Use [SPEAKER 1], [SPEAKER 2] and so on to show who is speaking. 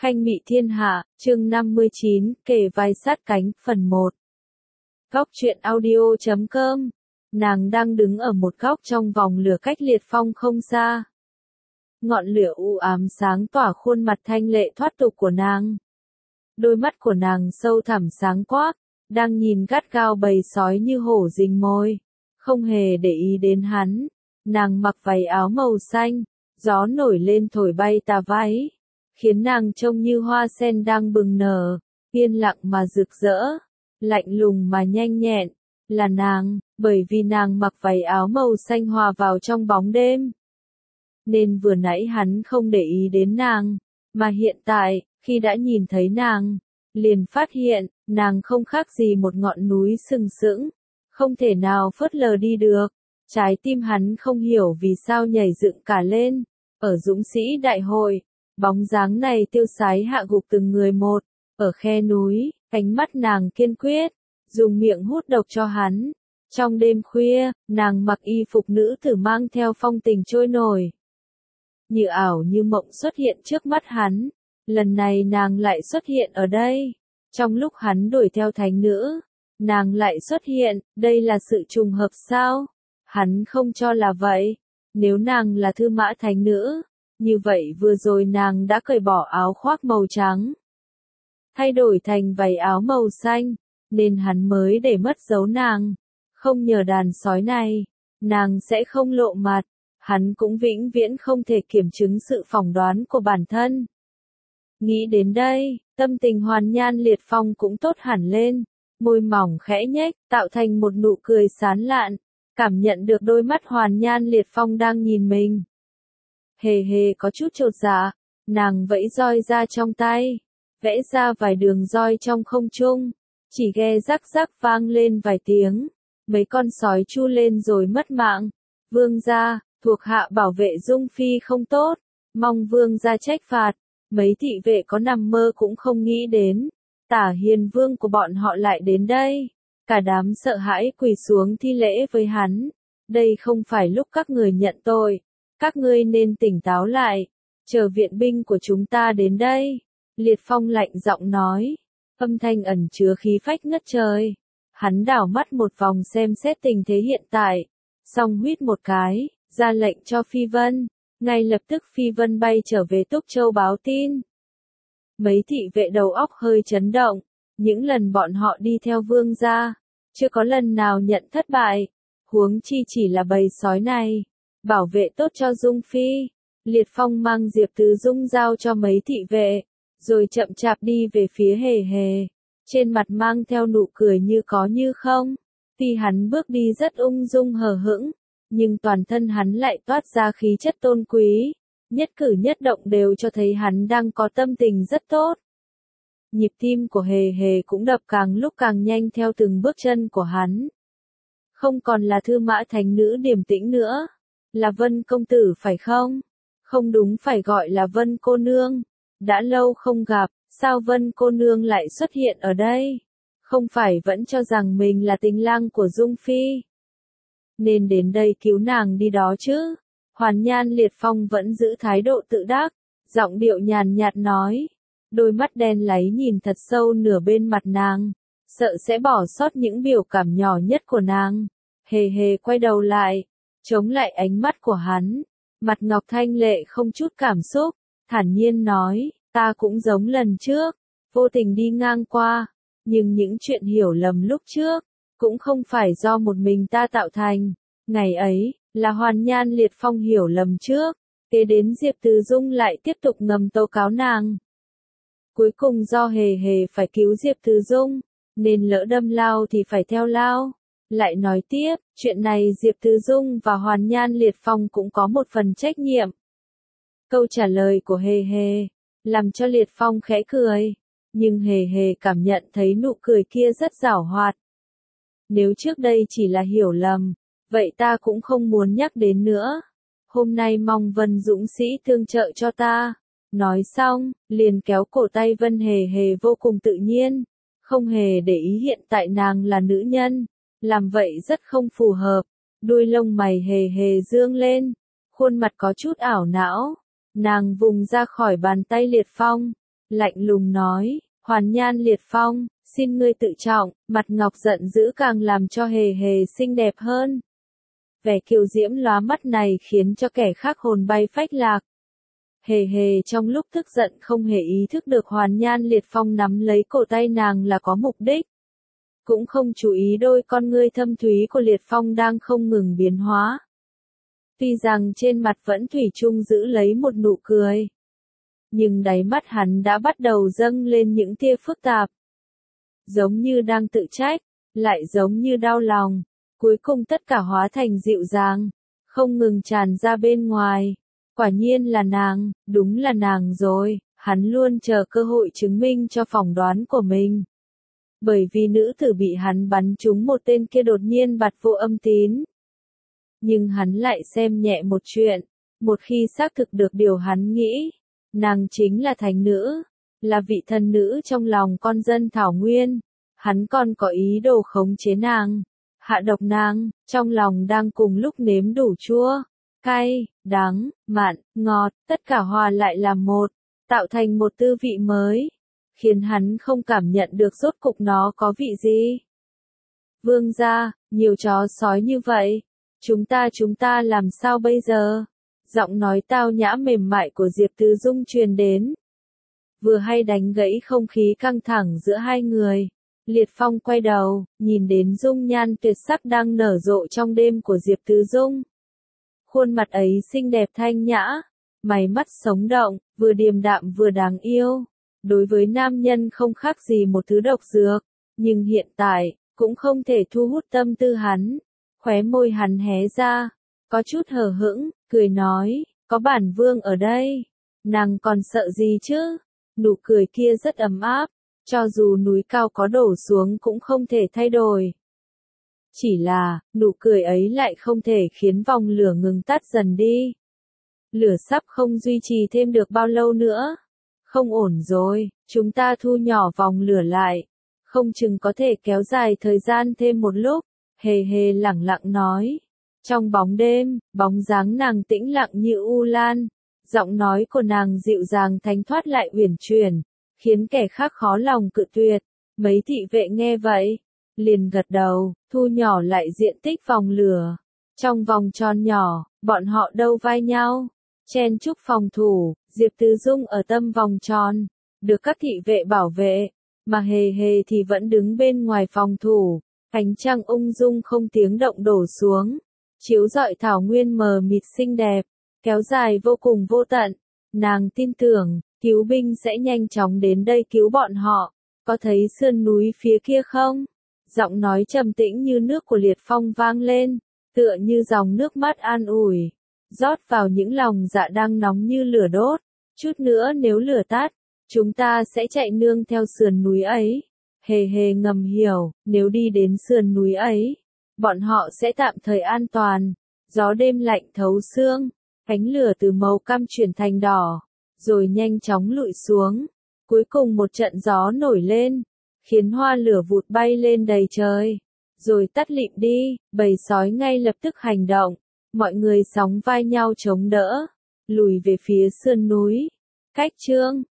[SPEAKER 1] Khanh Mị Thiên Hạ, chương 59, kề vai sát cánh, phần 1. Góc truyện audio.com. Nàng đang đứng ở một góc trong vòng lửa cách Liệt Phong không xa. Ngọn lửa u ám sáng tỏa khuôn mặt thanh lệ thoát tục của nàng. Đôi mắt của nàng sâu thẳm sáng quắc, đang nhìn gắt gao bầy sói như hổ rình mồi, không hề để ý đến hắn. Nàng mặc váy áo màu xanh, gió nổi lên thổi bay tà váy, khiến nàng trông như hoa sen đang bừng nở, yên lặng mà rực rỡ, lạnh lùng mà nhanh nhẹn, là nàng, bởi vì nàng mặc váy áo màu xanh hòa vào trong bóng đêm. Nên vừa nãy hắn không để ý đến nàng, mà hiện tại, khi đã nhìn thấy nàng, liền phát hiện, nàng không khác gì một ngọn núi sừng sững, không thể nào phớt lờ đi được. Trái tim hắn không hiểu vì sao nhảy dựng cả lên, ở dũng sĩ đại hội, bóng dáng này tiêu sái hạ gục từng người một, ở khe núi, ánh mắt nàng kiên quyết, dùng miệng hút độc cho hắn. Trong đêm khuya, nàng mặc y phục nữ tử mang theo phong tình trôi nổi, như ảo như mộng xuất hiện trước mắt hắn. Lần này nàng lại xuất hiện ở đây, trong lúc hắn đuổi theo thánh nữ, nàng lại xuất hiện, đây là sự trùng hợp sao? Hắn không cho là vậy. Nếu nàng là Thư Mã thánh nữ, như vậy vừa rồi nàng đã cởi bỏ áo khoác màu trắng, thay đổi thành váy áo màu xanh, nên hắn mới để mất dấu nàng. Không nhờ đàn sói này, nàng sẽ không lộ mặt, hắn cũng vĩnh viễn không thể kiểm chứng sự phỏng đoán của bản thân. Nghĩ đến đây, tâm tình Hoàn Nhan Liệt Phong cũng tốt hẳn lên, môi mỏng khẽ nhếch, tạo thành một nụ cười sán lạn, cảm nhận được đôi mắt Hoàn Nhan Liệt Phong đang nhìn mình. Hề hề có chút chột dạ, nàng vẫy roi ra trong tay, vẽ ra vài đường roi trong không trung, chỉ nghe rắc rắc vang lên vài tiếng, mấy con sói chu lên rồi mất mạng. Vương gia, thuộc hạ bảo vệ Dung Phi không tốt, mong vương gia trách phạt. Mấy thị vệ có nằm mơ cũng không nghĩ đến, Tả Hiền Vương của bọn họ lại đến đây. Cả đám sợ hãi quỳ xuống thi lễ với hắn. Đây không phải lúc các người nhận tội, các ngươi nên tỉnh táo lại, chờ viện binh của chúng ta đến đây. Liệt Phong lạnh giọng nói, âm thanh ẩn chứa khí phách ngất trời. Hắn đảo mắt một vòng xem xét tình thế hiện tại, xong huýt một cái, ra lệnh cho Phi Vân. Ngay lập tức Phi Vân bay trở về Túc Châu báo tin. Mấy thị vệ đầu óc hơi chấn động, những lần bọn họ đi theo vương gia, chưa có lần nào nhận thất bại, huống chi chỉ là bầy sói này. Bảo vệ tốt cho Dung Phi. Liệt Phong mang Diệp Tứ Dung giao cho mấy thị vệ, rồi chậm chạp đi về phía Hề Hề, trên mặt mang theo nụ cười như có như không. Tuy hắn bước đi rất ung dung hờ hững, nhưng toàn thân hắn lại toát ra khí chất tôn quý, nhất cử nhất động đều cho thấy hắn đang có tâm tình rất tốt. Nhịp tim của Hề Hề cũng đập càng lúc càng nhanh theo từng bước chân của hắn. Không còn là Thư Mã thánh nữ điềm tĩnh nữa, là Vân công tử phải không? Không đúng, phải gọi là Vân cô nương. Đã lâu không gặp, sao Vân cô nương lại xuất hiện ở đây? Không phải vẫn cho rằng mình là tình lang của Dung Phi, nên đến đây cứu nàng đi đó chứ? Hoàn Nhan Liệt Phong vẫn giữ thái độ tự đắc, giọng điệu nhàn nhạt nói, đôi mắt đen láy nhìn thật sâu nửa bên mặt nàng, sợ sẽ bỏ sót những biểu cảm nhỏ nhất của nàng. Hề Hề quay đầu lại, chống lại ánh mắt của hắn, mặt ngọc thanh lệ không chút cảm xúc, thản nhiên nói, ta cũng giống lần trước, vô tình đi ngang qua, nhưng những chuyện hiểu lầm lúc trước, cũng không phải do một mình ta tạo thành. Ngày ấy, là Hoàn Nhan Liệt Phong hiểu lầm trước, kế đến Diệp Từ Dung lại tiếp tục ngầm tố cáo nàng. Cuối cùng do Hề Hề phải cứu Diệp Từ Dung, nên lỡ đâm lao thì phải theo lao. Lại nói tiếp, chuyện này Diệp Từ Dung và Hoàn Nhan Liệt Phong cũng có một phần trách nhiệm. Câu trả lời của Hề Hề làm cho Liệt Phong khẽ cười, nhưng Hề Hề cảm nhận thấy nụ cười kia rất giảo hoạt. Nếu trước đây chỉ là hiểu lầm, vậy ta cũng không muốn nhắc đến nữa. Hôm nay mong Vân dũng sĩ tương trợ cho ta. Nói xong, liền kéo cổ tay Vân Hề Hề vô cùng tự nhiên, không hề để ý hiện tại nàng là nữ nhân, làm vậy rất không phù hợp. Đuôi lông mày Hề Hề dương lên, khuôn mặt có chút ảo não. Nàng vùng ra khỏi bàn tay Liệt Phong, lạnh lùng nói, Hoàn Nhan Liệt Phong, xin ngươi tự trọng, mặt ngọc giận dữ càng làm cho hề hề xinh đẹp hơn. Vẻ kiều diễm lóa mắt này khiến cho kẻ khác hồn bay phách lạc. Hề hề trong lúc tức giận không hề ý thức được Hoàn Nhan Liệt Phong nắm lấy cổ tay nàng là có mục đích. Cũng không chú ý đôi con ngươi thâm thúy của Liệt Phong đang không ngừng biến hóa. Tuy rằng trên mặt vẫn thủy chung giữ lấy một nụ cười. Nhưng đáy mắt hắn đã bắt đầu dâng lên những tia phức tạp. Giống như đang tự trách, lại giống như đau lòng. Cuối cùng tất cả hóa thành dịu dàng, không ngừng tràn ra bên ngoài. Quả nhiên là nàng, đúng là nàng rồi, hắn luôn chờ cơ hội chứng minh cho phỏng đoán của mình. Bởi vì nữ tử bị hắn bắn trúng một tên kia đột nhiên bặt vô âm tín. Nhưng hắn lại xem nhẹ một chuyện, một khi xác thực được điều hắn nghĩ, nàng chính là thánh nữ, là vị thần nữ trong lòng con dân Thảo Nguyên, hắn còn có ý đồ khống chế nàng, hạ độc nàng, trong lòng đang cùng lúc nếm đủ chua, cay, đắng, mặn, ngọt, tất cả hòa lại làm một, tạo thành một tư vị mới, khiến hắn không cảm nhận được rốt cục nó có vị gì. Vương gia, nhiều chó sói như vậy, chúng ta làm sao bây giờ? Giọng nói tao nhã mềm mại của Diệp Tứ Dung truyền đến. Vừa hay đánh gãy không khí căng thẳng giữa hai người. Liệt Phong quay đầu, nhìn đến dung nhan tuyệt sắc đang nở rộ trong đêm của Diệp Tứ Dung. Khuôn mặt ấy xinh đẹp thanh nhã, mày mắt sống động, vừa điềm đạm vừa đáng yêu. Đối với nam nhân không khác gì một thứ độc dược, nhưng hiện tại, cũng không thể thu hút tâm tư hắn. Khóe môi hắn hé ra, có chút hờ hững, cười nói, có bản vương ở đây, nàng còn sợ gì chứ? Nụ cười kia rất ấm áp, cho dù núi cao có đổ xuống cũng không thể thay đổi. Chỉ là, nụ cười ấy lại không thể khiến vòng lửa ngừng tắt dần đi. Lửa sắp không duy trì thêm được bao lâu nữa. Không ổn rồi, chúng ta thu nhỏ vòng lửa lại. Không chừng có thể kéo dài thời gian thêm một lúc. Hề hề lẳng lặng nói. Trong bóng đêm, bóng dáng nàng tĩnh lặng như u lan. Giọng nói của nàng dịu dàng thánh thoát lại uyển chuyển, khiến kẻ khác khó lòng cự tuyệt. Mấy thị vệ nghe vậy, liền gật đầu, thu nhỏ lại diện tích vòng lửa. Trong vòng tròn nhỏ, bọn họ đâu vai nhau, chen chúc phòng thủ, Diệp Tứ Dung ở tâm vòng tròn, được các thị vệ bảo vệ, mà hề hề thì vẫn đứng bên ngoài phòng thủ. Ánh trăng ung dung không tiếng động đổ xuống, chiếu rọi thảo nguyên mờ mịt xinh đẹp, kéo dài vô cùng vô tận. Nàng tin tưởng, cứu binh sẽ nhanh chóng đến đây cứu bọn họ. Có thấy sườn núi phía kia không? Giọng nói trầm tĩnh như nước của Liệt Phong vang lên, tựa như dòng nước mắt an ủi, rót vào những lòng dạ đang nóng như lửa đốt. Chút nữa nếu lửa tắt, chúng ta sẽ chạy nương theo sườn núi ấy. Hề hề ngầm hiểu, nếu đi đến sườn núi ấy, bọn họ sẽ tạm thời an toàn. Gió đêm lạnh thấu xương, cánh lửa từ màu cam chuyển thành đỏ, rồi nhanh chóng lụi xuống. Cuối cùng một trận gió nổi lên, khiến hoa lửa vụt bay lên đầy trời, rồi tắt lịm đi. Bầy sói ngay lập tức hành động, mọi người sóng vai nhau chống đỡ, lùi về phía sườn núi. Cách chương